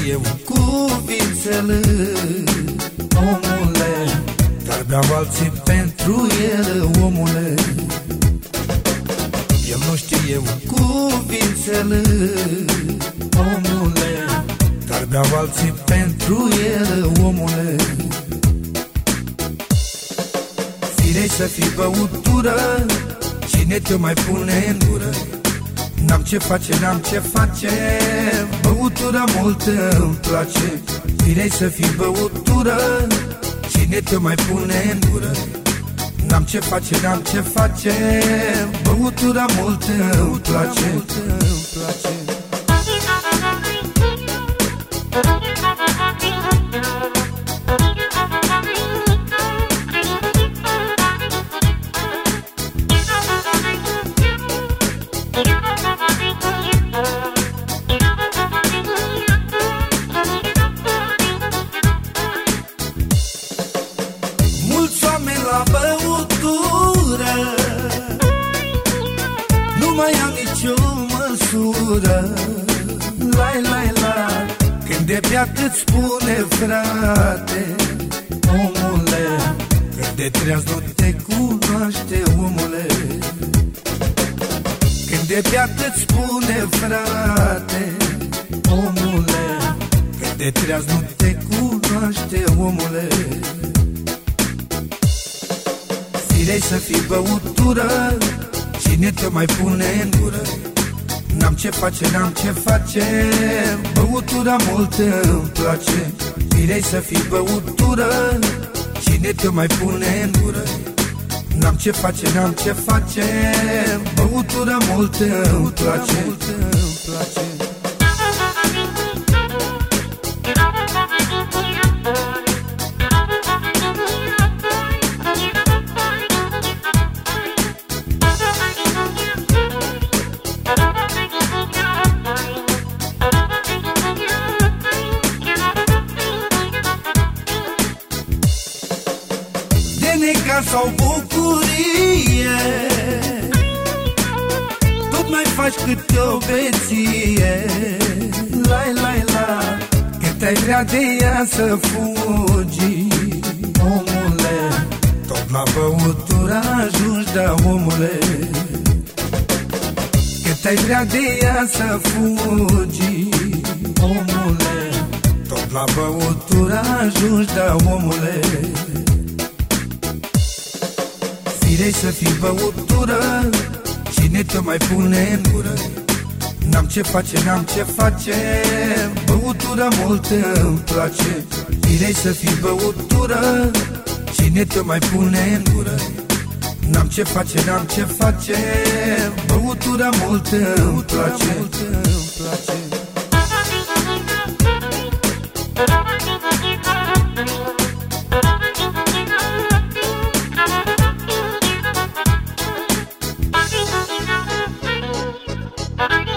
știe un cuvințel, omule, dar beau alții pentru el, omule. El nu știe un cuvințel, omule, dar beau alții pentru el, omule. Firei să fii băutură, cine te mai pune în gură? N-am ce face, n-am ce face, băutura mult îmi place. Firei să fii băutură, cine te mai pune în gură? N-am ce face, n-am ce face, băutura mult îmi place. Mulți oameni la băutură nu mai au nicio măsură. Lai, lai, la, când de beat îți spune frate, omule, când de treaz nu te cunoaște, omule. Când de beat îți spune frate, omule, când de treaz nu te cunoaște, omule. Firei să fii băutură, cine te mai pune în gură? N-am ce face, n-am ce face, băutura mult îmi place. Firei să fii băutură, cine te mai pune în gură? N-am ce face, n-am ce face, băutura mult îmi place. Necaz sau bucurie, tot mai faci câte o beție. Lai, lai, la, cât ai vrea de ea să fugi, omule, tot la băutură ajungi, da, omule. Cât ai vrea de ea să fugi, omule, tot la băutură ajungi, da, omule. Firei să fii băutură, cine te mai pune în gură? N-am ce face, n-am ce face, băutura mult îmi place. Firei să fii băutură, cine te mai pune în gură? N-am ce face, n-am ce face, băutura mult îmi place. Bye.